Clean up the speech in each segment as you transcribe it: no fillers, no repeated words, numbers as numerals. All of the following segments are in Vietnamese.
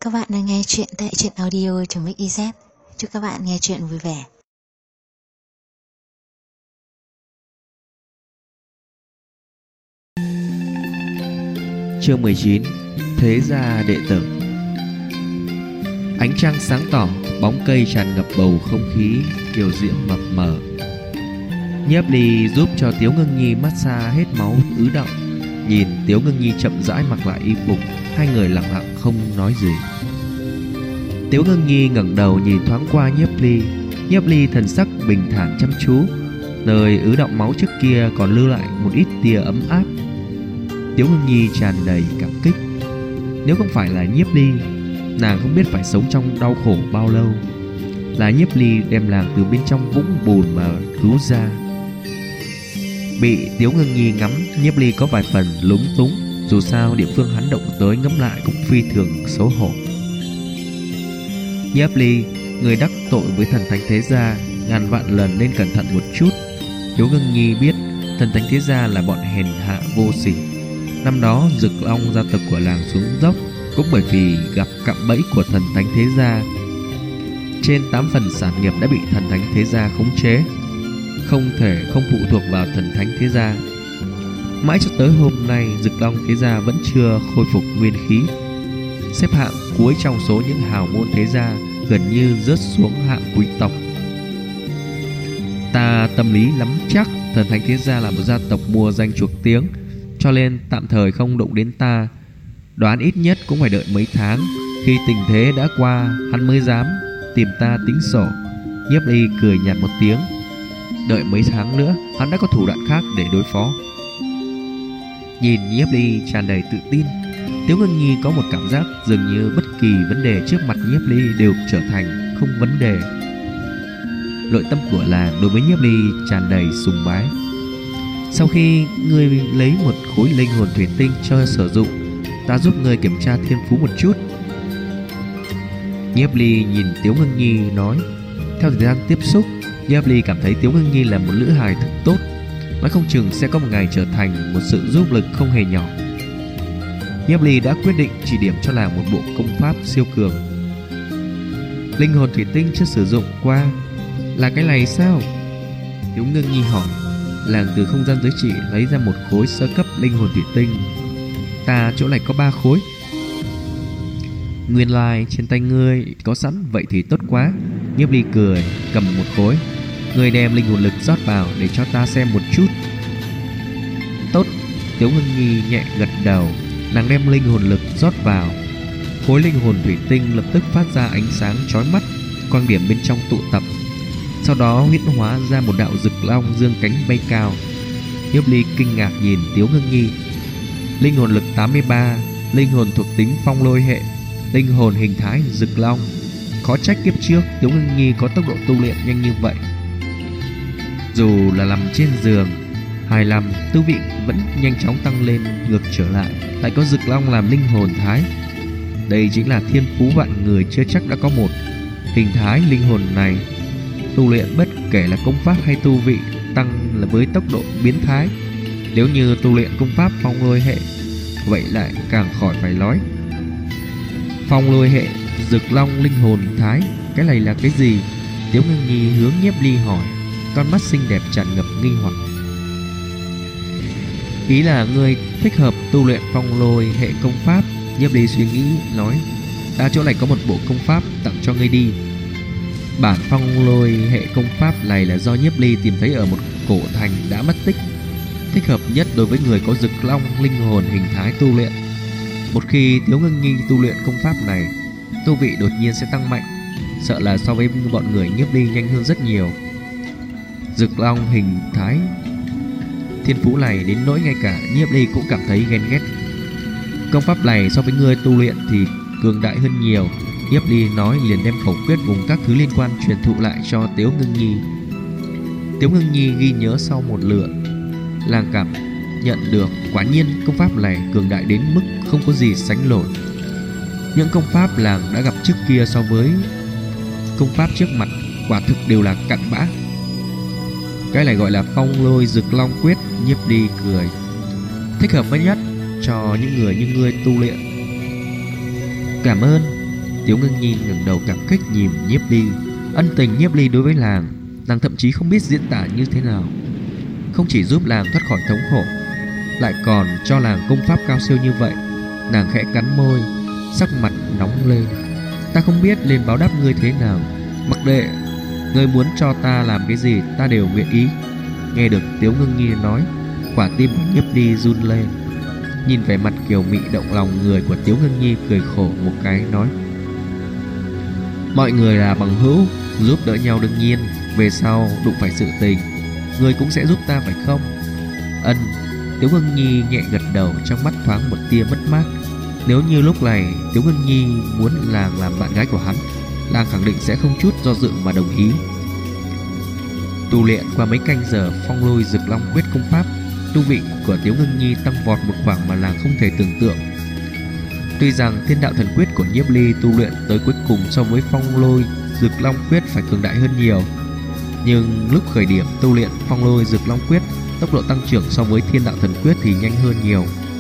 các bạn đang nghe chuyện tại truyện audio.mix.iz. Chúc các bạn nghe chuyện vui vẻ. Chương 19. Thế gia đệ tử. Ánh trăng sáng tỏ, bóng cây tràn ngập bầu không khí kiều diễm mập mờ. Nhiếp Ly giúp cho Tiếu Ngưng Nhi massage hết máu ứ đọng. Nhìn Tiếu Ngưng Nhi chậm rãi mặc lại y phục, hai người lặng lặng không nói gì. Tiếu Ngưng Nhi ngẩng đầu nhìn thoáng qua Nhiếp Ly. Nhiếp Ly thần sắc bình thản chăm chú, nơi ứ đọng máu trước kia còn lưu lại một ít tia ấm áp. Tiếu Ngưng Nhi tràn đầy cảm kích. Nếu không phải là Nhiếp Ly, nàng không biết phải sống trong đau khổ bao lâu. Là Nhiếp Ly đem nàng từ bên trong vũng bùn mà cứu ra. Bị Tiếu Ngưng Nhi ngắm, Nhiếp Ly có vài phần lúng túng. Dù sao địa phương hắn động tới ngẫm lại cũng phi thường xấu hổ. Nhiếp Ly, người đắc tội với thần thánh thế gia, ngàn vạn lần nên cẩn thận một chút. Tiếu Ngưng Nhi biết thần thánh thế gia là bọn hèn hạ vô sỉ. Năm đó Dực Long gia tộc của làng xuống dốc cũng bởi vì gặp cạm bẫy của thần thánh thế gia. Trên 8 phần sản nghiệp đã bị thần thánh thế gia khống chế, không thể không phụ thuộc vào thần thánh thế gia. Mãi cho tới hôm nay, Dực Long thế gia vẫn chưa khôi phục nguyên khí, xếp hạng cuối trong số những hào môn thế gia, gần như rớt xuống hạng quý tộc. Ta tâm lý nắm chắc thần thánh thế gia là một gia tộc mua danh chuộc tiếng, cho nên tạm thời không động đến ta. Đoán ít nhất cũng phải đợi mấy tháng. Khi tình thế đã qua, hắn mới dám tìm ta tính sổ. Nhiếp Ly cười nhạt một tiếng. Đợi mấy tháng nữa, hắn đã có thủ đoạn khác để đối phó. Nhìn Nhiếp Ly tràn đầy tự tin, Tiếu Ngưng Nhi có một cảm giác dường như bất kỳ vấn đề trước mặt Nhiếp Ly đều trở thành không vấn đề. Nội tâm của làng đối với Nhiếp Ly tràn đầy sùng bái. Sau khi ngươi lấy một khối linh hồn thủy tinh cho sử dụng, ta giúp ngươi kiểm tra thiên phú một chút. Nhiếp Ly nhìn Tiếu Ngưng Nhi nói. Theo thời gian tiếp xúc, Nhiếp Ly cảm thấy Tiếu Ngưng Nhi là một nữ hài thực tốt, nói không chừng sẽ có một ngày trở thành một sự giúp lực không hề nhỏ. Nhiếp Ly đã quyết định chỉ điểm cho nàng một bộ công pháp siêu cường. Linh hồn thủy tinh chưa sử dụng qua. Là cái này sao? Tiếu Ngưng Nhi hỏi. Làng từ không gian giới chỉ lấy ra một khối sơ cấp linh hồn thủy tinh. Ta chỗ này có 3 khối. Nguyên lai trên tay ngươi có sẵn, vậy thì tốt quá. Nhiếp Ly cười, cầm một khối. Ngươi đem linh hồn lực rót vào để cho ta xem một chút. Tốt. Tiếu Ngưng Nhi nhẹ gật đầu. Nàng đem linh hồn lực rót vào. Khối linh hồn thủy tinh lập tức phát ra ánh sáng chói mắt, quang điểm bên trong tụ tập. Sau đó huyễn hóa ra một đạo Dực Long dương cánh bay cao. Nhiếp Ly kinh ngạc nhìn Tiếu Ngưng Nhi. Linh hồn lực 83, linh hồn thuộc tính phong lôi hệ, linh hồn hình thái Dực Long. Khó trách kiếp trước Tiếu Ngưng Nhi có tốc độ tu luyện nhanh như vậy. Dù là nằm trên giường, hài lòng, tu vị vẫn nhanh chóng tăng lên ngược trở lại. Lại có Dực Long làm linh hồn thái. Đây chính là thiên phú vạn người chưa chắc đã có một. Hình thái linh hồn này tu luyện bất kể là công pháp hay tu vị tăng là với tốc độ biến thái. Nếu như tu luyện công pháp phong lôi hệ, vậy lại càng khỏi phải nói. Phong lôi hệ, Dực Long linh hồn thái, cái này là cái gì? Tiếu Ngưng Nhi hướng Nhiếp Ly hỏi, con mắt xinh đẹp tràn ngập nghi hoặc. Ý là ngươi thích hợp tu luyện phong lôi hệ công pháp. Nhiếp Ly suy nghĩ nói, ta chỗ này có một bộ công pháp tặng cho ngươi đi. Bản phong lôi hệ công pháp này là do Nhiếp Ly tìm thấy ở một cổ thành đã mất tích, thích hợp nhất đối với người có Dực Long linh hồn hình thái tu luyện. Một khi Tiếu Ngưng Nhi tu luyện công pháp này, tu vị đột nhiên sẽ tăng mạnh, sợ là so với bọn người Nhiếp Ly nhanh hơn rất nhiều. Dực Long hình thái thiên phú này đến nỗi ngay cả Nhiếp Ly cũng cảm thấy ghen ghét. Công pháp này so với người tu luyện thì cường đại hơn nhiều. Nhiếp Ly nói liền đem khẩu quyết vùng các thứ liên quan truyền thụ lại cho Tiếu Ngưng Nhi. Tiếu Ngưng Nhi ghi nhớ sau một lượt, làng cảm nhận được quả nhiên công pháp này cường đại đến mức không có gì sánh nổi. Những công pháp làng đã gặp trước kia so với công pháp trước mặt quả thực đều là cặn bã. Cái này gọi là phong lôi Dực Long quyết. Nhiếp Ly cười, thích hợp nhất cho những người như ngươi tu luyện. Cảm ơn. Tiếu Ngưng Nhi ngẩng đầu cảm kích nhìn Nhiếp Ly. Ân tình Nhiếp Ly đối với nàng thậm chí không biết diễn tả như thế nào. Không chỉ giúp nàng thoát khỏi thống khổ, lại còn cho nàng công pháp cao siêu như vậy. Nàng khẽ cắn môi, sắc mặt nóng lên. Ta không biết nên báo đáp ngươi thế nào. Mặc đệ ngươi muốn cho ta làm cái gì ta đều nguyện ý. Nghe được Tiếu Ngưng Nhi nói, quả tim của Nhiếp Ly run lên. Nhìn vẻ mặt kiều mị động lòng người của Tiếu Ngưng Nhi, cười khổ một cái nói: mọi người là bằng hữu, giúp đỡ nhau đương nhiên. Về sau đụng phải sự tình, ngươi cũng sẽ giúp ta phải không? Ân. Tiếu Ngưng Nhi nhẹ gật đầu, trong mắt thoáng một tia mất mát. Nếu như lúc này Tiếu Ngưng Nhi muốn nàng làm bạn gái của hắn, nàng khẳng định sẽ không chút do dự mà đồng ý. Tu luyện qua mấy canh giờ Phong Lôi Dực Long Quyết công pháp, tu vị của Tiếu Ngưng Nhi tăng vọt một khoảng mà nàng không thể tưởng tượng. Tuy rằng Thiên Đạo Thần Quyết của Nhiếp Ly tu luyện tới cuối cùng so với Phong Lôi Dực Long Quyết phải cường đại hơn nhiều, nhưng lúc khởi điểm tu luyện Phong Lôi Dực Long Quyết, tốc độ tăng trưởng so với Thiên Đạo Thần Quyết thì nhanh hơn nhiều.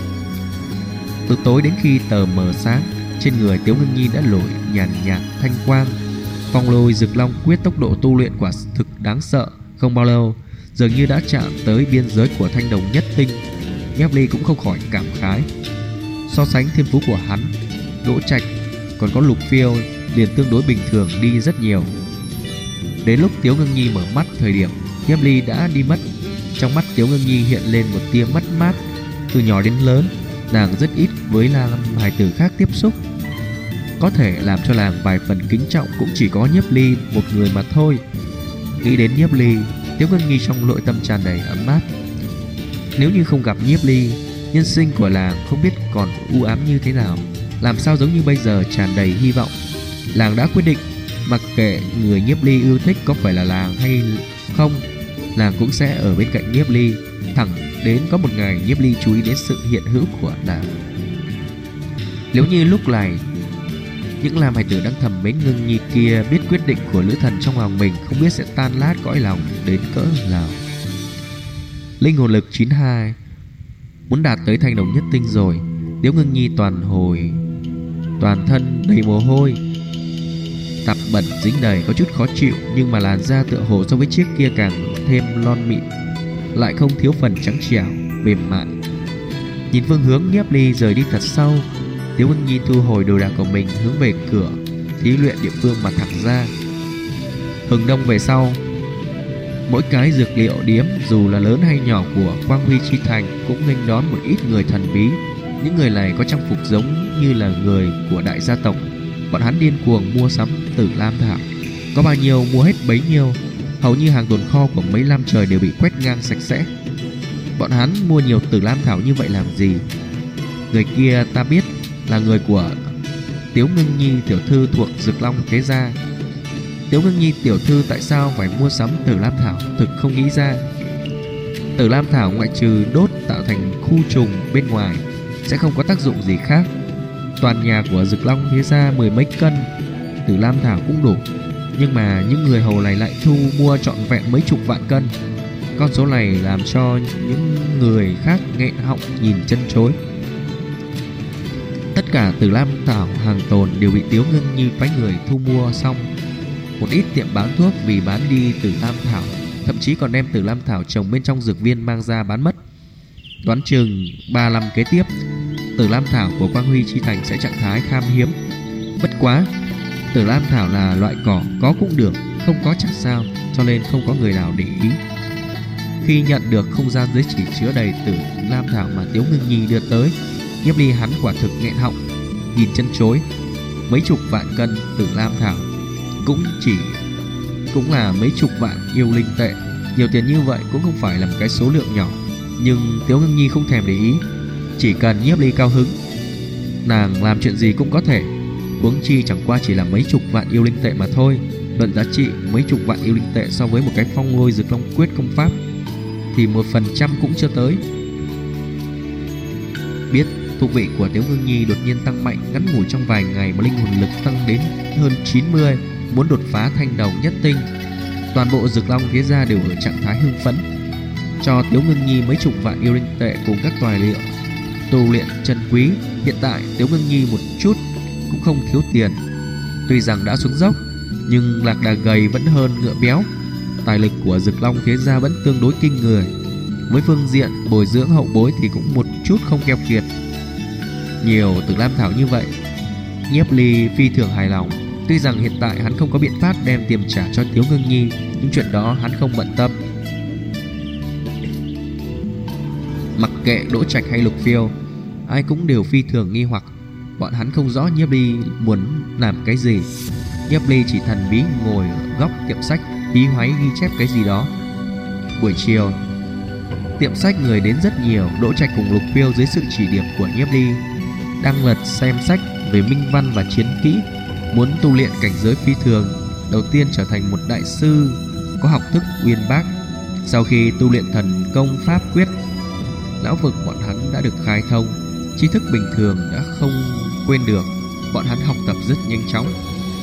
Từ tối đến khi tờ mờ sáng, trên người Tiếu Ngưng Nhi đã nổi nhàn nhạt thanh quang. Phong Lôi Dực Long Quyết tốc độ tu luyện quả thực đáng sợ, không bao lâu dường như đã chạm tới biên giới của Thanh Đồng Nhất Tinh. Nhiếp Ly cũng không khỏi cảm khái. So sánh thiên phú của hắn, Đỗ Trạch còn có Lục Phiêu liền tương đối bình thường đi rất nhiều. Đến lúc Tiếu Ngưng Nhi mở mắt thời điểm, Nhiếp Ly đã đi mất. Trong mắt Tiếu Ngưng Nhi hiện lên một tia mất mát. Từ nhỏ đến lớn, nàng rất ít với nam hài tử khác tiếp xúc. Có thể làm cho nàng vài phần kính trọng cũng chỉ có Nhiếp Ly một người mà thôi. Nghĩ đến Nhiếp Ly, Tiếu Ngưng Nhi trong nội tâm tràn đầy ấm áp. Nếu như không gặp Nhiếp Ly, nhân sinh của nàng không biết còn u ám như thế nào. Làm sao giống như bây giờ tràn đầy hy vọng. Nàng đã quyết định, mặc kệ người Nhiếp Ly yêu thích có phải là nàng hay không, nàng cũng sẽ ở bên cạnh Nhiếp Ly, thẳng đến có một ngày Nhiếp Ly chú ý đến sự hiện hữu của nàng. Nếu như lúc này những làm hài tử đang thầm mến Ngưng Nhi kia biết quyết định của nữ thần trong lòng mình, không biết sẽ tan lát cõi lòng đến cỡ nào. Linh hồn lực 92 muốn đạt tới Thanh Đồng Nhất Tinh rồi. Tiếu Ngưng Nhi toàn thân đầy mồ hôi, tạp bẩn dính đầy, có chút khó chịu, nhưng mà làn da tựa hồ so với chiếc kia càng thêm non mịn, lại không thiếu phần trắng trẻo mềm mại. Nhìn phương hướng Nhiếp Ly rời đi thật sâu, Tiếu Ngưng Nhi thu hồi đồ đạc của mình, hướng về cửa thí luyện địa phương mà thẳng ra. Hừng đông về sau, mỗi cái dược liệu điếm dù là lớn hay nhỏ của Quang Huy Chi Thành cũng nghênh đón một ít người thần bí. Những người này có trang phục giống như là người của đại gia tộc. Bọn hắn điên cuồng mua sắm Tử Lam Thảo, có bao nhiêu mua hết bấy nhiêu. Hầu như hàng tồn kho của mấy năm trời đều bị quét ngang sạch sẽ. Bọn hắn mua nhiều Tử Lam Thảo như vậy làm gì? Người kia ta biết là người của Tiếu Ngưng Nhi tiểu thư thuộc Dực Long thế gia. Tiếu Ngưng Nhi tiểu thư tại sao phải mua sắm Tử Lam Thảo, thực không nghĩ ra. Tử Lam Thảo ngoại trừ đốt tạo thành khu trùng bên ngoài sẽ không có tác dụng gì khác. Toàn nhà của Dực Long thế gia 10 mấy cân Tử Lam Thảo cũng đủ, nhưng mà những người hầu này lại thu mua trọn vẹn mấy chục vạn cân. Con số này làm cho những người khác nghẹn họng nhìn chân chối. Tất cả Tử Lam Thảo hàng tồn đều bị Tiếu Ngưng Nhi phái người thu mua xong. Một ít tiệm bán thuốc vì bán đi Tử Lam Thảo, thậm chí còn đem Tử Lam Thảo trồng bên trong dược viên mang ra bán mất. Đoán chừng 3 năm kế tiếp, Tử Lam Thảo của Quang Huy Chi Thành sẽ trạng thái khan hiếm. Bất quá, Tử Lam Thảo là loại cỏ, có cũng được, không có chẳng sao, cho nên không có người nào để ý. Khi nhận được không gian giới chỉ chứa đầy Tử Lam Thảo mà Tiếu Ngưng Nhi đưa tới, Nhiếp Ly hắn quả thực nghẹn họng nhìn chân chối. Mấy chục vạn cân Tử Lam Thảo cũng là mấy chục vạn yêu linh tệ. Nhiều tiền như vậy cũng không phải là một cái số lượng nhỏ. Nhưng Tiếu Ngưng Nhi không thèm để ý. Chỉ cần Nhiếp Ly cao hứng, nàng làm chuyện gì cũng có thể. Huống chi chẳng qua chỉ là mấy chục vạn yêu linh tệ mà thôi. Luận giá trị mấy chục vạn yêu linh tệ so với một cái Phong Lôi Dực Long Quyết công pháp thì 1% cũng chưa tới. Biết tu vị của Tiếu Ngưng Nhi đột nhiên tăng mạnh, ngắn ngủi trong vài ngày mà linh hồn lực tăng đến hơn 90, muốn đột phá Thanh Đồng Nhất Tinh. Toàn bộ Dực Long phía ra đều ở trạng thái hưng phấn, cho Tiếu Ngưng Nhi mấy chục vạn yêu linh tệ cùng các tài liệu tu luyện chân quý. Hiện tại Tiếu Ngưng Nhi một chút cũng không thiếu tiền, Tuy rằng đã xuống dốc, nhưng lạc đà gầy vẫn hơn ngựa béo. Tài lực của Dực Long thế gia vẫn tương đối kinh người. Với phương diện bồi dưỡng hậu bối thì cũng một chút không keo kiệt. Nhiều Tử Lam Thảo như vậy, Nhiếp Ly phi thường hài lòng. Tuy rằng hiện tại hắn không có biện pháp đem tiền trả cho Tiếu Ngưng Nhi, nhưng chuyện đó hắn không bận tâm. Mặc kệ Đỗ Trạch hay Lục Phiêu, ai cũng đều phi thường nghi hoặc. Bọn hắn không rõ Nhiếp Ly muốn làm cái gì. Nhiếp Ly chỉ thần bí ngồi ở góc tiệm sách, hí hoáy ghi chép cái gì đó. Buổi chiều, tiệm sách người đến rất nhiều. Đỗ Trạch cùng Lục Phiêu dưới sự chỉ điểm của Nhiếp Ly đang lật xem sách về minh văn và chiến kỹ, muốn tu luyện cảnh giới phi thường. Đầu tiên trở thành một đại sư có học thức uyên bác. Sau khi tu luyện thần công pháp quyết, lão vực bọn hắn đã được khai thông, tri thức bình thường đã không quên được. Bọn hắn học tập rất nhanh chóng.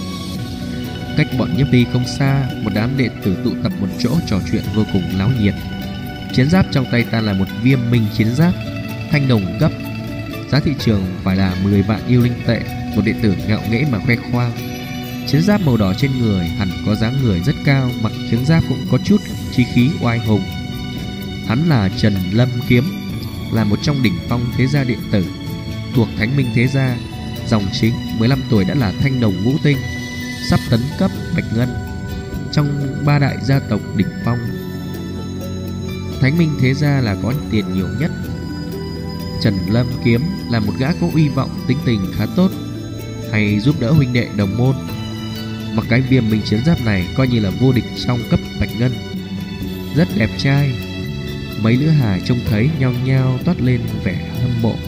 Cách bọn Nhiếp Ly không xa, một đám đệ tử tụ tập một chỗ trò chuyện vô cùng náo nhiệt. Chiến giáp trong tay ta là một Viêm Minh chiến giáp thanh đồng cấp, giá thị trường phải là 10 vạn yêu linh tệ. Một đệ tử ngạo nghễ mà khoe khoang. Chiến giáp màu đỏ trên người hẳn có dáng người rất cao, mặc chiến giáp cũng có chút chi khí oai hùng. Hắn là Trần Lâm Kiếm, là một trong đỉnh phong thế gia đệ tử thuộc Thánh Minh thế gia, dòng chính. 15 tuổi đã là thanh đồng ngũ tinh, sắp tấn cấp bạch ngân. Trong 3 đại gia tộc đỉnh phong, Thánh Minh thế gia là có tiền nhiều nhất. Trần Lâm Kiếm là một gã có uy vọng, tính tình khá tốt, hay giúp đỡ huynh đệ đồng môn. Mặc cái Viêm Minh chiến giáp này coi như là vô địch trong cấp bạch ngân. Rất đẹp trai. Mấy lữ hài trông thấy nhao nhao toát lên vẻ hâm mộ.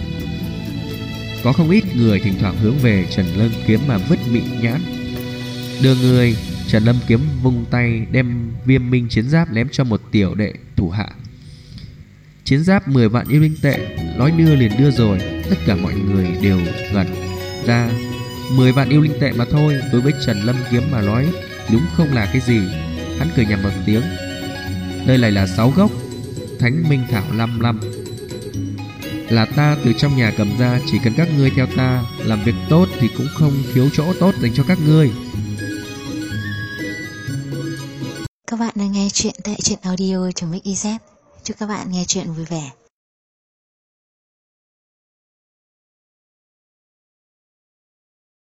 Có không ít người thỉnh thoảng hướng về Trần Lâm Kiếm mà vứt mị nhãn. Đưa người, Trần Lâm Kiếm vung tay đem Viêm Minh chiến giáp ném cho một tiểu đệ thủ hạ. Chiến giáp 10 vạn yêu linh tệ, nói đưa liền đưa rồi. Tất cả mọi người đều gật ra. 10 vạn yêu linh tệ mà thôi, đối với Trần Lâm Kiếm mà nói đúng không là cái gì. Hắn cười nhạt một tiếng. Đây này là 6 gốc Thánh Minh Thảo 55, là ta từ trong nhà cầm ra. Chỉ cần các ngươi theo ta làm việc tốt thì cũng không thiếu chỗ tốt dành cho các ngươi. Các bạn đang nghe chuyện tại truyện audio.mix.iz. Chúc các bạn nghe chuyện vui vẻ.